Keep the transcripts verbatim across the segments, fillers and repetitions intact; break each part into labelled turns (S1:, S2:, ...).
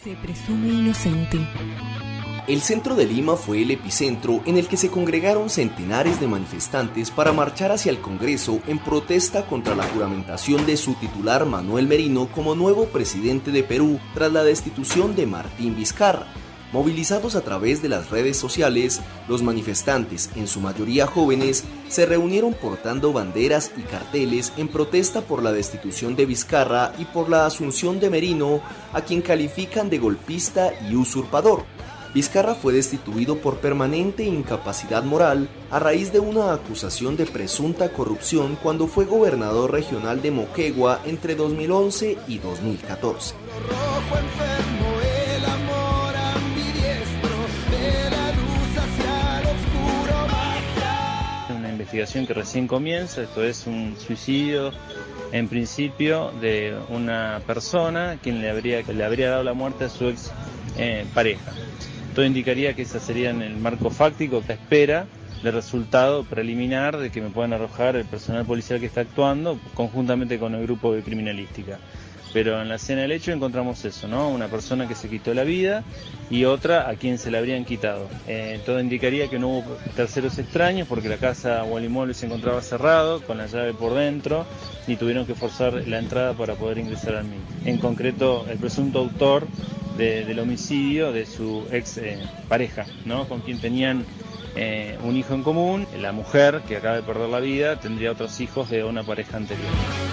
S1: Se presume inocente.
S2: El centro de Lima fue el epicentro en el que se congregaron centenares de manifestantes para marchar hacia el Congreso en protesta contra la juramentación de su titular Manuel Merino como nuevo presidente de Perú tras la destitución de Martín Vizcarra. Movilizados a través de las redes sociales, los manifestantes, en su mayoría jóvenes, se reunieron portando banderas y carteles en protesta por la destitución de Vizcarra y por la asunción de Merino, a quien califican de golpista y usurpador. Vizcarra fue destituido por permanente incapacidad moral a raíz de una acusación de presunta corrupción cuando fue gobernador regional de Moquegua entre dos mil once y dos mil catorce.
S3: Una investigación que recién comienza, esto es un suicidio en principio de una persona quien le habría, le habría dado la muerte a su ex eh, pareja. Todo indicaría que esa sería en el marco fáctico que espera del resultado preliminar de que me puedan arrojar el personal policial que está actuando conjuntamente con el grupo de criminalística. Pero en la escena del hecho encontramos eso, ¿no? Una persona que se quitó la vida y otra a quien se la habrían quitado. Eh, todo indicaría que no hubo terceros extraños porque la casa o el inmueble se encontraba cerrado, con la llave por dentro, y tuvieron que forzar la entrada para poder ingresar al mismo. En concreto, el presunto autor de, del homicidio de su ex eh, pareja, ¿no? Con quien tenían eh, un hijo en común. La mujer, que acaba de perder la vida, tendría otros hijos de una pareja anterior.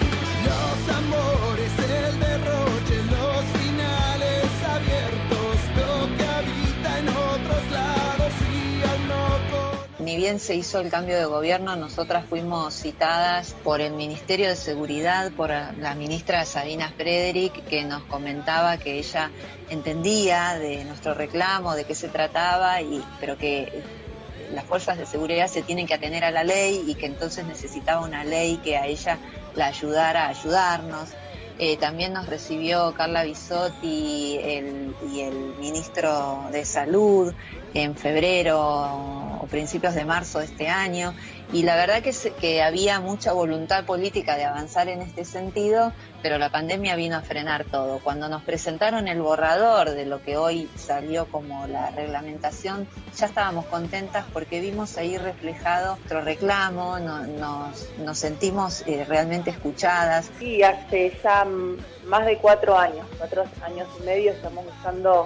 S4: Los amores, el derroche, los finales abiertos, lo que habita en otros lados y aún no.
S5: Ni bien se hizo el cambio de gobierno, nosotras fuimos citadas por el Ministerio de Seguridad, por la ministra Sabina Frederick, que nos comentaba que ella entendía de nuestro reclamo, de qué se trataba, y pero que las fuerzas de seguridad se tienen que atener a la ley y que entonces necesitaba una ley que a ella la ayudara a ayudarnos. Eh, también nos recibió Carla Bisotti el, y el ministro de Salud en febrero o principios de marzo de este año, y la verdad que, se, que había mucha voluntad política de avanzar en este sentido, pero la pandemia vino a frenar todo. Cuando nos presentaron el borrador de lo que hoy salió como la reglamentación, ya estábamos contentas porque vimos ahí reflejado nuestro reclamo, no, nos, nos sentimos eh, realmente escuchadas.
S6: Sí, hace ya más de cuatro años, cuatro años y medio estamos buscando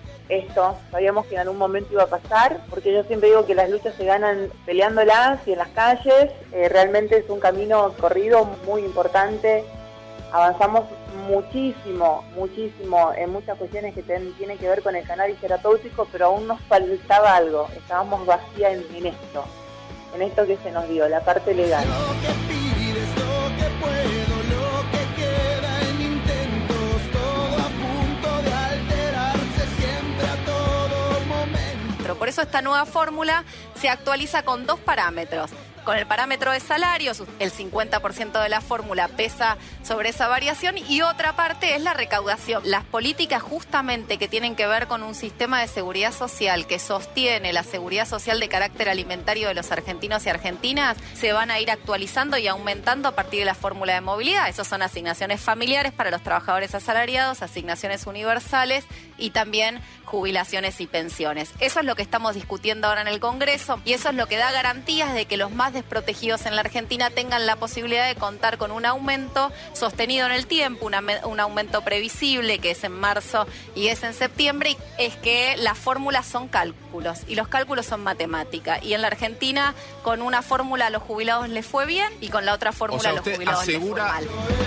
S6: esto. Sabíamos que en algún momento iba a pasar, porque yo siempre digo que las luchas se ganan peleándolas y en las calles. Eh, realmente es un camino corrido muy importante. Avanzamos muchísimo, muchísimo en muchas cuestiones que ten, tienen que ver con el cannabis terapéutico, pero aún nos faltaba algo. Estábamos vacías en, en esto, en esto que se nos dio, la parte legal.
S4: Lo que pides, lo que puedo, lo que queda en intentos, todo a punto de alterarse siempre a todo momento.
S7: Por eso esta nueva fórmula se actualiza con dos parámetros. Con el parámetro de salarios, el cincuenta por ciento de la fórmula pesa sobre esa variación, y otra parte es la recaudación. Las políticas justamente que tienen que ver con un sistema de seguridad social que sostiene la seguridad social de carácter alimentario de los argentinos y argentinas se van a ir actualizando y aumentando a partir de la fórmula de movilidad. Esos son asignaciones familiares para los trabajadores asalariados, asignaciones universales y también jubilaciones y pensiones. Eso es lo que estamos discutiendo ahora en el Congreso, y eso es lo que da garantías de que los más desprotegidos en la Argentina tengan la posibilidad de contar con un aumento sostenido en el tiempo, una, un aumento previsible que es en marzo y es en septiembre, y es que las fórmulas son cálculos y los cálculos son matemática, y en la Argentina con una fórmula a los jubilados les fue bien y con la otra fórmula, o sea, a los jubilados asegura... les fue mal.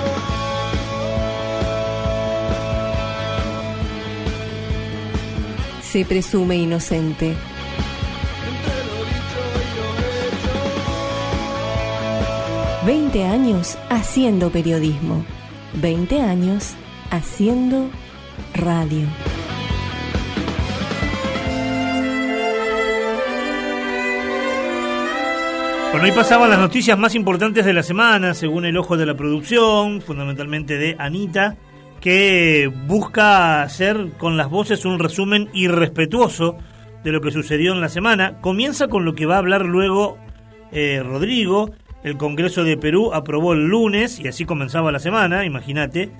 S1: Se presume inocente. Veinte años haciendo periodismo. Veinte años haciendo radio.
S8: Bueno, ahí pasaban las noticias más importantes de la semana, según el ojo de la producción, fundamentalmente de Anita, que busca hacer con las voces un resumen irrespetuoso de lo que sucedió en la semana. Comienza con lo que va a hablar luego eh, Rodrigo. El Congreso de Perú aprobó el lunes, y así comenzaba la semana, imagínate,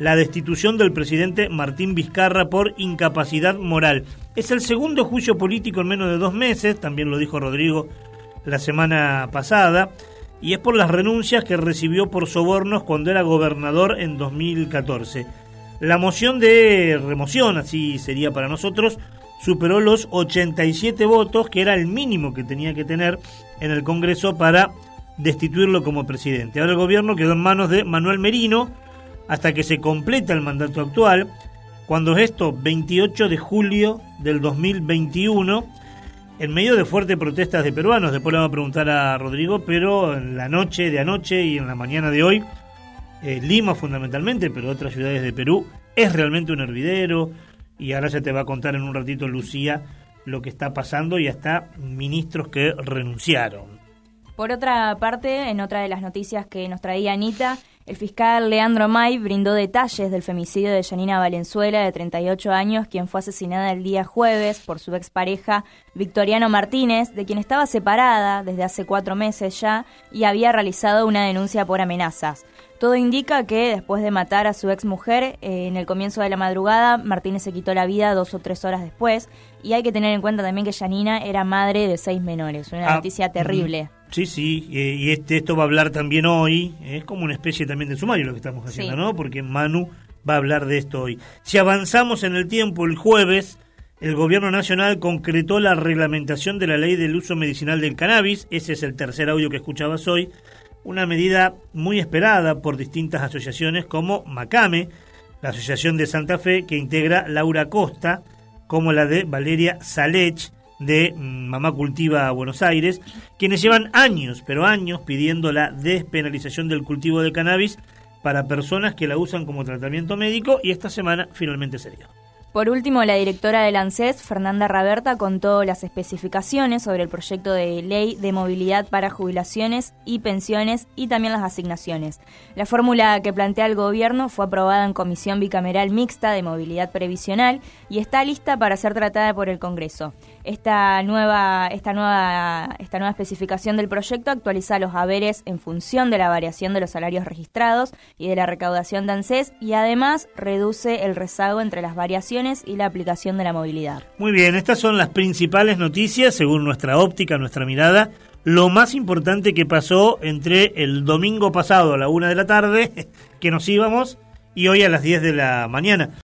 S8: la destitución del presidente Martín Vizcarra por incapacidad moral. Es el segundo juicio político en menos de dos meses, también lo dijo Rodrigo la semana pasada, y es por las renuncias que recibió por sobornos cuando era gobernador en dos mil catorce. La moción de remoción, así sería para nosotros, superó los ochenta y siete votos, que era el mínimo que tenía que tener en el Congreso para destituirlo como presidente. Ahora el gobierno quedó en manos de Manuel Merino hasta que se completa el mandato actual, cuando es esto, veintiocho de julio del dos mil veintiuno, en medio de fuertes protestas de peruanos. Después le vamos a preguntar a Rodrigo, pero en la noche de anoche y en la mañana de hoy, eh, Lima fundamentalmente, pero otras ciudades de Perú, es realmente un hervidero, y ahora ya te va a contar en un ratito Lucía lo que está pasando, y hasta ministros que renunciaron.
S9: Por otra parte, en otra de las noticias que nos traía Anita, el fiscal Leandro May brindó detalles del femicidio de Yanina Valenzuela, de treinta y ocho años, quien fue asesinada el día jueves por su expareja Victoriano Martínez, de quien estaba separada desde hace cuatro meses ya y había realizado una denuncia por amenazas. Todo indica que después de matar a su exmujer, eh, en el comienzo de la madrugada, Martínez se quitó la vida dos o tres horas después, y hay que tener en cuenta también que Yanina era madre de seis menores, una ah, noticia terrible.
S8: Sí, sí, eh, y este, esto va a hablar también hoy, eh, es como una especie también de sumario lo que estamos haciendo, sí, ¿no? Porque Manu va a hablar de esto hoy. Si avanzamos en el tiempo, el jueves, el Gobierno Nacional concretó la reglamentación de la ley del uso medicinal del cannabis, ese es el tercer audio que escuchabas hoy, una medida muy esperada por distintas asociaciones como Macame, la Asociación de Santa Fe, que integra Laura Costa, como la de Valeria Salech, de Mamá Cultiva Buenos Aires, quienes llevan años, pero años, pidiendo la despenalización del cultivo de cannabis para personas que la usan como tratamiento médico, y esta semana finalmente se dio.
S9: Por último, la directora del ANSES, Fernanda Raberta, contó las especificaciones sobre el proyecto de ley de movilidad para jubilaciones y pensiones y también las asignaciones. La fórmula que plantea el gobierno fue aprobada en Comisión Bicameral Mixta de Movilidad Previsional y está lista para ser tratada por el Congreso. Esta nueva, esta nueva, esta nueva especificación del proyecto actualiza los haberes en función de la variación de los salarios registrados y de la recaudación de ANSES, y además reduce el rezago entre las variaciones y la aplicación de la movilidad.
S8: Muy bien, estas son las principales noticias, según nuestra óptica, nuestra mirada, lo más importante que pasó entre el domingo pasado a la una de la tarde, que nos íbamos, y hoy a las diez de la mañana.